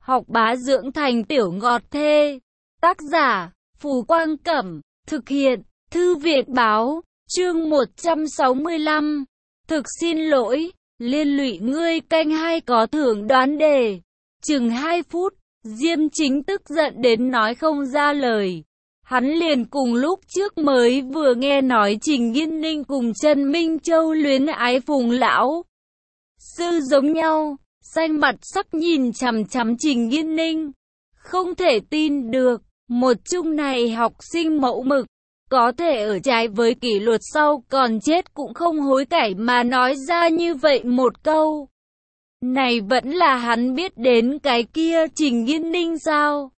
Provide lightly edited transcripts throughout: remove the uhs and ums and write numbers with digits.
học bá dưỡng thành tiểu ngọt thê. Tác giả, Phù Quang Cẩm, thực hiện, Thư viện Báo, chương 165. Thực xin lỗi, liên lụy ngươi. Canh hai có thưởng đoán đề. Chừng 2 phút, Diêm Chính tức giận đến nói không ra lời. Hắn liền cùng lúc trước mới vừa nghe nói Trình Nghiên Ninh cùng Trần Minh Châu luyến ái Phùng lão sư giống nhau, xanh mặt sắc nhìn chằm chằm Trình Nghiên Ninh. Không thể tin được, một chung này học sinh mẫu mực, có thể ở trái với kỷ luật sau còn chết cũng không hối cải mà nói ra như vậy một câu. Này vẫn là hắn biết đến cái kia Trình Nghiên Ninh sao?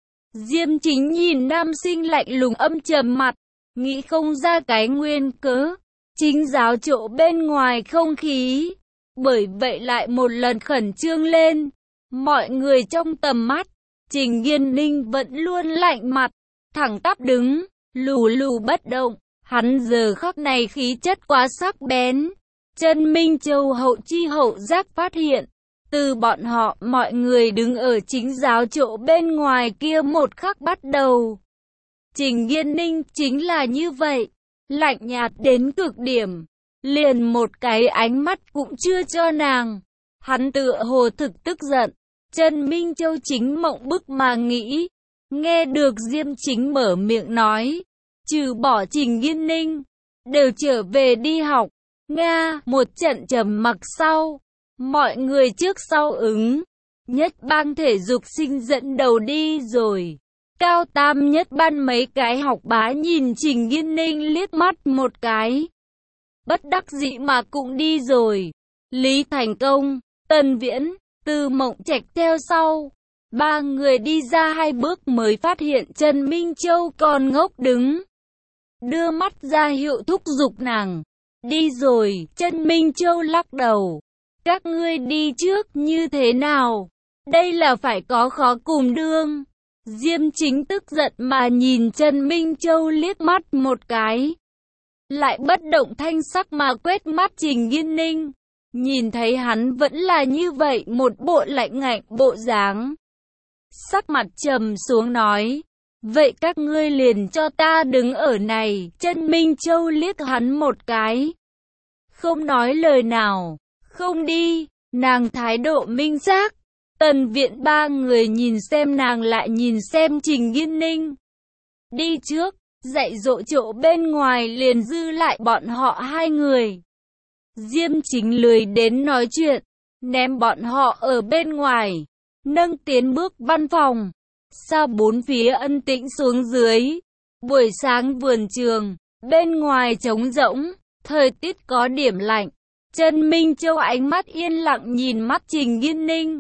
Diêm Chính nhìn nam sinh lạnh lùng âm trầm mặt, nghĩ không ra cái nguyên cớ. Chính giáo chỗ bên ngoài không khí, bởi vậy lại một lần khẩn trương lên. Mọi người trong tầm mắt, Trình Nghiên Ninh vẫn luôn lạnh mặt, thẳng tắp đứng, lù lù bất động. Hắn giờ khắc này khí chất quá sắc bén. Trần Minh Châu hậu chi hậu giác phát hiện, từ bọn họ mọi người đứng ở chính giáo chỗ bên ngoài kia một khắc bắt đầu. Trình Nghiên Ninh chính là như vậy, lạnh nhạt đến cực điểm, liền một cái ánh mắt cũng chưa cho nàng. Hắn tựa hồ thực tức giận. Trần Minh Châu chính mộng bức mà nghĩ, nghe được Diêm Chính mở miệng nói, trừ bỏ Trình Nghiên Ninh, đều trở về đi học. Nga, một trận trầm mặc sau, mọi người trước sau ứng. Nhất ban thể dục sinh dẫn đầu đi rồi. Cao tam nhất ban mấy cái học bá nhìn Trình Nghiên Ninh liếc mắt một cái, bất đắc dĩ mà cũng đi rồi. Lý Thành Công, Tân Viễn, Từ Mộng Trạch theo sau. Ba người đi ra 2 bước mới phát hiện Trần Minh Châu còn ngốc đứng, đưa mắt ra hiệu thúc giục nàng. Đi rồi. Trần Minh Châu lắc đầu. Các ngươi đi trước như thế nào? Đây là phải có khó cùng đương. Diêm Chính tức giận mà nhìn Trần Minh Châu liếc mắt một cái, lại bất động thanh sắc mà quét mắt Trình Nghiên Ninh. Nhìn thấy hắn vẫn là như vậy một bộ lạnh ngạnh bộ dáng, sắc mặt trầm xuống nói, vậy các ngươi liền cho ta đứng ở này. Trần Minh Châu liếc hắn một cái, không nói lời nào. Không đi. Nàng thái độ minh xác. Tần Viện ba người nhìn xem nàng lại nhìn xem Trình Nghiên Ninh. Đi trước, dạy dỗ chỗ bên ngoài liền dư lại bọn họ 2 người. Diêm Chính lười đến nói chuyện, ném bọn họ ở bên ngoài, nâng tiến bước văn phòng. Sao bốn phía ân tĩnh xuống dưới. Buổi sáng vườn trường, bên ngoài trống rỗng, thời tiết có điểm lạnh. Trần Minh Châu ánh mắt yên lặng nhìn mắt Trình Nghiên Ninh,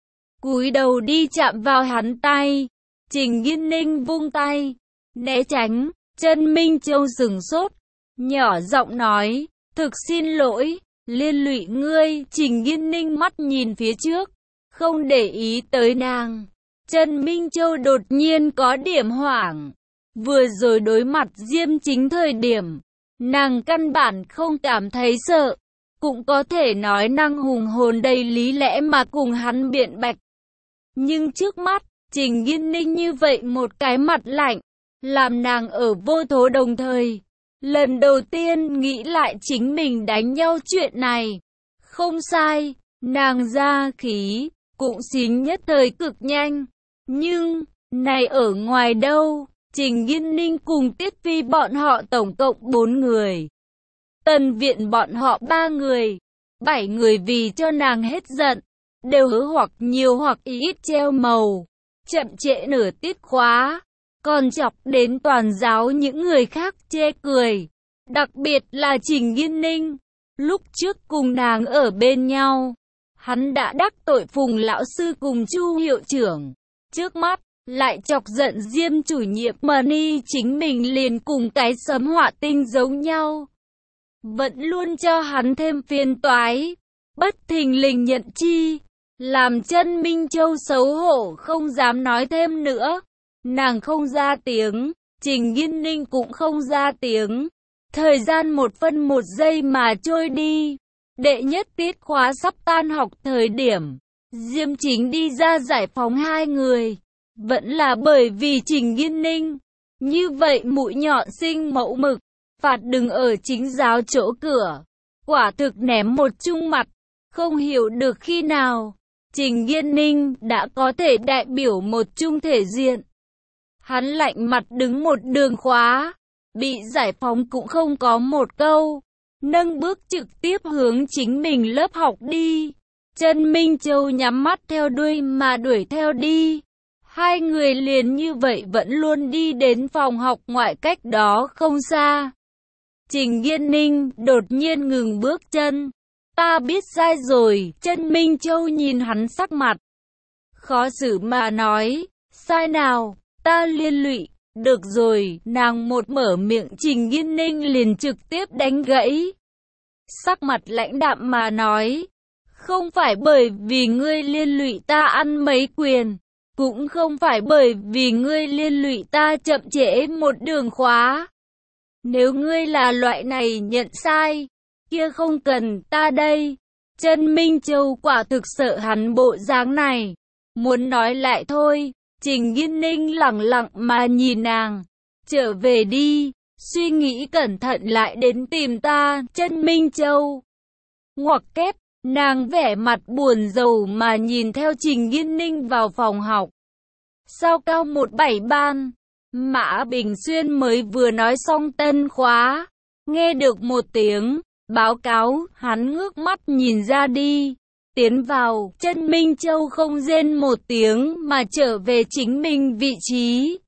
cúi đầu đi chạm vào hắn tay. Trình Nghiên Ninh vung tay, né tránh. Trần Minh Châu sửng sốt, nhỏ giọng nói, thực xin lỗi, liên lụy ngươi. Trình Nghiên Ninh mắt nhìn phía trước, không để ý tới nàng. Trần Minh Châu đột nhiên có điểm hoảng. Vừa rồi đối mặt Diêm Chính thời điểm, nàng căn bản không cảm thấy sợ, cũng có thể nói năng hùng hồn đầy lý lẽ mà cùng hắn biện bạch. Nhưng trước mắt, Trình Nghiên Ninh như vậy một cái mặt lạnh, làm nàng ở vô thố đồng thời. Lần đầu tiên nghĩ lại chính mình đánh nhau chuyện này. Không sai, nàng ra khí, cũng xính nhất thời cực nhanh. Nhưng, này ở ngoài đâu, Trình Nghiên Ninh cùng Tiết Phi bọn họ tổng cộng 4 người. Tần Viện bọn họ 3 người, 7 người vì cho nàng hết giận, đều hứa hoặc nhiều hoặc ít treo màu, chậm trễ nửa tiết khóa, còn chọc đến toàn giáo những người khác chê cười. Đặc biệt là Trình Nghiên Ninh, lúc trước cùng nàng ở bên nhau, hắn đã đắc tội Phùng lão sư cùng Chu hiệu trưởng, trước mắt lại chọc giận Diêm chủ nhiệm mà ni chính mình liền cùng cái sấm họa tinh giống nhau, vẫn luôn cho hắn thêm phiền toái. Bất thình lình nhận chi, làm Trần Minh Châu xấu hổ không dám nói thêm nữa. Nàng không ra tiếng, Trình Nghiên Ninh cũng không ra tiếng. Thời gian 1 phân 1 giây mà trôi đi. Đệ nhất tiết khóa sắp tan học thời điểm, Diêm Chính đi ra giải phóng hai người, vẫn là bởi vì Trình Nghiên Ninh. Như vậy mũi nhọn sinh mẫu mực, phạt đừng ở chính giáo chỗ cửa. Quả thực ném một chung mặt, không hiểu được khi nào Trình Nghiên Ninh đã có thể đại biểu một chung thể diện. Hắn lạnh mặt đứng một đường khóa, bị giải phóng cũng không có một câu, nâng bước trực tiếp hướng chính mình lớp học đi. Trần Minh Châu nhắm mắt theo đuôi mà đuổi theo đi. Hai người liền như vậy vẫn luôn đi đến phòng học ngoại cách đó không xa. Trình Nghiên Ninh đột nhiên ngừng bước chân. Ta biết sai rồi. Trần Minh Châu nhìn hắn sắc mặt khó xử mà nói, sai nào, ta liên lụy. Được rồi, nàng một mở miệng Trình Nghiên Ninh liền trực tiếp đánh gãy. Sắc mặt lãnh đạm mà nói, không phải bởi vì ngươi liên lụy ta ăn mấy quyền, cũng không phải bởi vì ngươi liên lụy ta chậm trễ một đường khóa. Nếu ngươi là loại này nhận sai, kia không cần ta đây. Trần Minh Châu quả thực sợ hắn bộ dáng này, muốn nói lại thôi. Trình Nghiên Ninh lẳng lặng mà nhìn nàng, trở về đi, suy nghĩ cẩn thận lại đến tìm ta. Trần Minh Châu ngoặc kép, nàng vẻ mặt buồn rầu mà nhìn theo Trình Nghiên Ninh vào phòng học. Sao cao 17 ban, Mã Bình Xuyên mới vừa nói xong tân khóa, nghe được một tiếng báo cáo, hắn ngước mắt nhìn ra đi. Tiến vào, Trần Minh Châu không rên một tiếng mà trở về chính mình vị trí.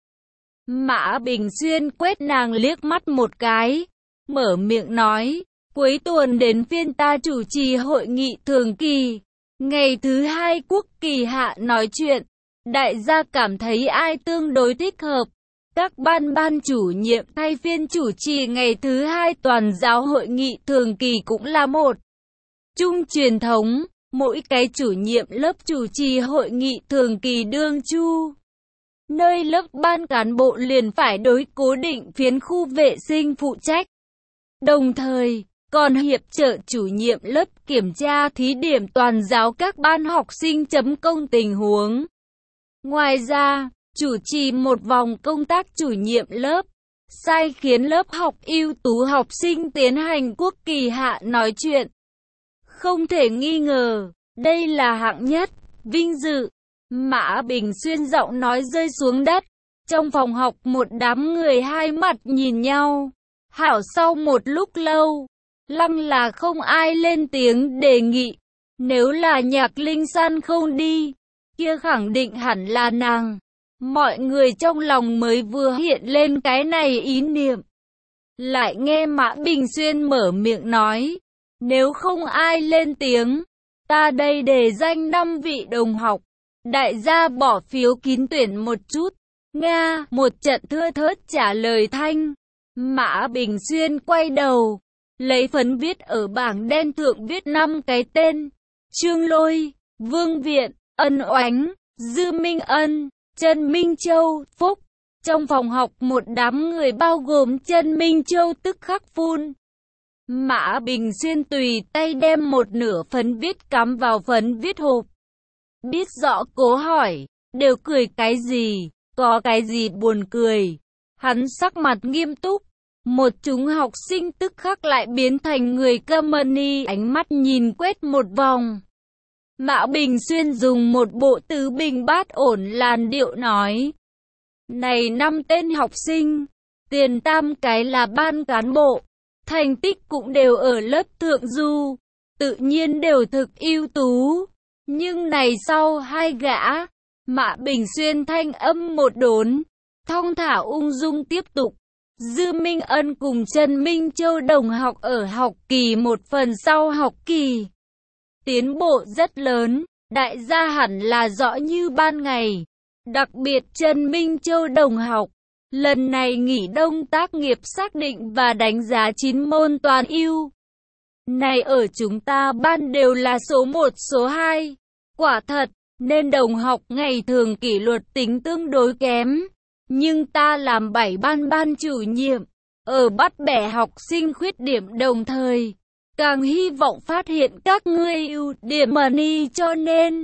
Mã Bình Xuyên quét nàng liếc mắt một cái, mở miệng nói, cuối tuần đến phiên ta chủ trì hội nghị thường kỳ. Ngày thứ hai quốc kỳ hạ nói chuyện, đại gia cảm thấy ai tương đối thích hợp. Các ban chủ nhiệm thay phiên chủ trì ngày thứ hai toàn giáo hội nghị thường kỳ cũng là một chung truyền thống. Mỗi cái chủ nhiệm lớp chủ trì hội nghị thường kỳ đương chu. Nơi lớp ban cán bộ liền phải đối cố định phiến khu vệ sinh phụ trách. Đồng thời, còn hiệp trợ chủ nhiệm lớp kiểm tra thí điểm toàn giáo các ban học sinh chấm công tình huống. Ngoài ra, chủ trì một vòng công tác chủ nhiệm lớp, sai khiến lớp học ưu tú học sinh tiến hành quốc kỳ hạ nói chuyện. Không thể nghi ngờ, đây là hạng nhất, vinh dự. Mã Bình Xuyên giọng nói rơi xuống đất. Trong phòng học một đám người hai mặt nhìn nhau. Hảo sau một lúc lâu, lăng là không ai lên tiếng đề nghị. Nếu là Nhạc Linh San không đi, kia khẳng định hẳn là nàng. Mọi người trong lòng mới vừa hiện lên cái này ý niệm. Lại nghe Mã Bình Xuyên mở miệng nói, nếu không ai lên tiếng, ta đây đề danh 5 vị đồng học. Đại gia bỏ phiếu kín tuyển một chút. Nga, một trận thưa thớt trả lời thanh. Mã Bình Xuyên quay đầu, lấy phấn viết ở bảng đen thượng viết 5 cái tên. Trương Lôi, Vương Viện, Ân Oánh, Dư Minh Ân, Trần Minh Châu, Phúc. Trong phòng học một đám người bao gồm Trần Minh Châu tức khắc phun. Mã Bình Xuyên tùy tay đem một nửa phấn viết cắm vào phấn viết hộp. Biết rõ cố hỏi, đều cười cái gì, có cái gì buồn cười. Hắn sắc mặt nghiêm túc, một chúng học sinh tức khắc lại biến thành người Germany, ánh mắt nhìn quét một vòng. Mã Bình Xuyên dùng một bộ tứ bình bát ổn làn điệu nói. Này 5 tên học sinh, tiền tam cái là ban cán bộ, thành tích cũng đều ở lớp thượng du, tự nhiên đều thực ưu tú. Nhưng này sau hai gã, Mã Bình Xuyên thanh âm một đốn, thong thả ung dung tiếp tục. Dư Minh Ân cùng Trần Minh Châu đồng học ở học kỳ một phần sau học kỳ. Tiến bộ rất lớn, đại gia hẳn là rõ như ban ngày. Đặc biệt Trần Minh Châu đồng học, lần này nghỉ đông tác nghiệp xác định và đánh giá 9 môn toàn ưu. Này ở chúng ta ban đều là số 1 số 2. Quả thật, nên đồng học ngày thường kỷ luật tính tương đối kém. Nhưng ta làm 7 ban chủ nhiệm, ở bắt bẻ học sinh khuyết điểm đồng thời, càng hy vọng phát hiện các ngươi ưu điểm cho nên,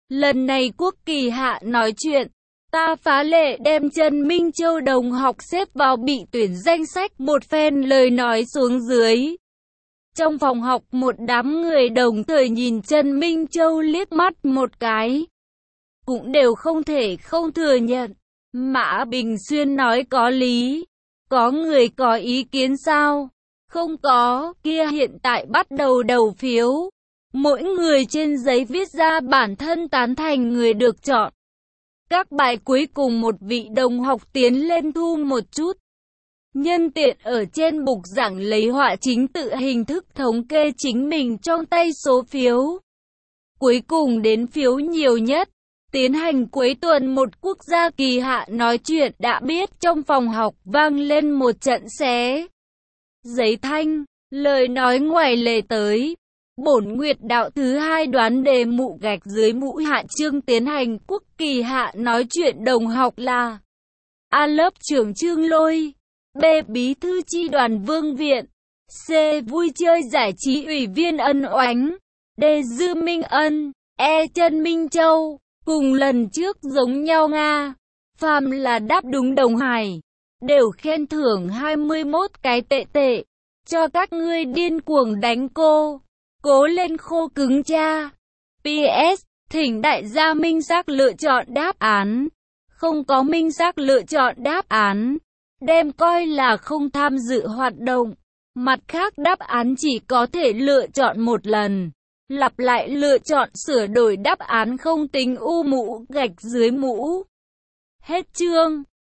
Lần này Quốc Kỳ Hạ nói chuyện, ta phá lệ đem Trần Minh Châu đồng học xếp vào bị tuyển danh sách, một phen lời nói xuống dưới. Trong phòng học một đám người đồng thời nhìn Trần Minh Châu liếc mắt một cái. Cũng đều không thể không thừa nhận. Mã Bình Xuyên nói có lý. Có người có ý kiến sao? Không có, kia hiện tại bắt đầu đầu phiếu. Mỗi người trên giấy viết ra bản thân tán thành người được chọn. Các bài cuối cùng một vị đồng học tiến lên thu một chút. Nhân tiện ở trên bục giảng lấy họa chính tự hình thức thống kê chính mình trong tay số phiếu. Cuối cùng đến phiếu nhiều nhất. Tiến hành cuối tuần một quốc gia kỳ hạ nói chuyện đã biết trong phòng học vang lên một trận xé giấy thanh, lời nói ngoài lề tới. Bổn nguyệt đạo thứ 2 đoán đề mụ gạch dưới mũ hạ chương tiến hành quốc kỳ hạ nói chuyện đồng học là A. Lớp trưởng Trương Lôi, B. Bí thư chi đoàn Vương Viện, C. Vui chơi giải trí ủy viên Ân Oánh, D. Dư Minh Ân, E. Trần Minh Châu. Cùng lần trước giống nhau Nga, phàm là đáp đúng đồng hải, đều khen thưởng 21 cái tệ tệ, cho các ngươi điên cuồng đánh cô. Cố lên khô cứng cha. PS, thỉnh đại gia minh xác lựa chọn đáp án. Không có minh xác lựa chọn đáp án, đem coi là không tham dự hoạt động. Mặt khác đáp án chỉ có thể lựa chọn một lần. Lặp lại lựa chọn sửa đổi đáp án không tính u mũ gạch dưới mũ. Hết chương.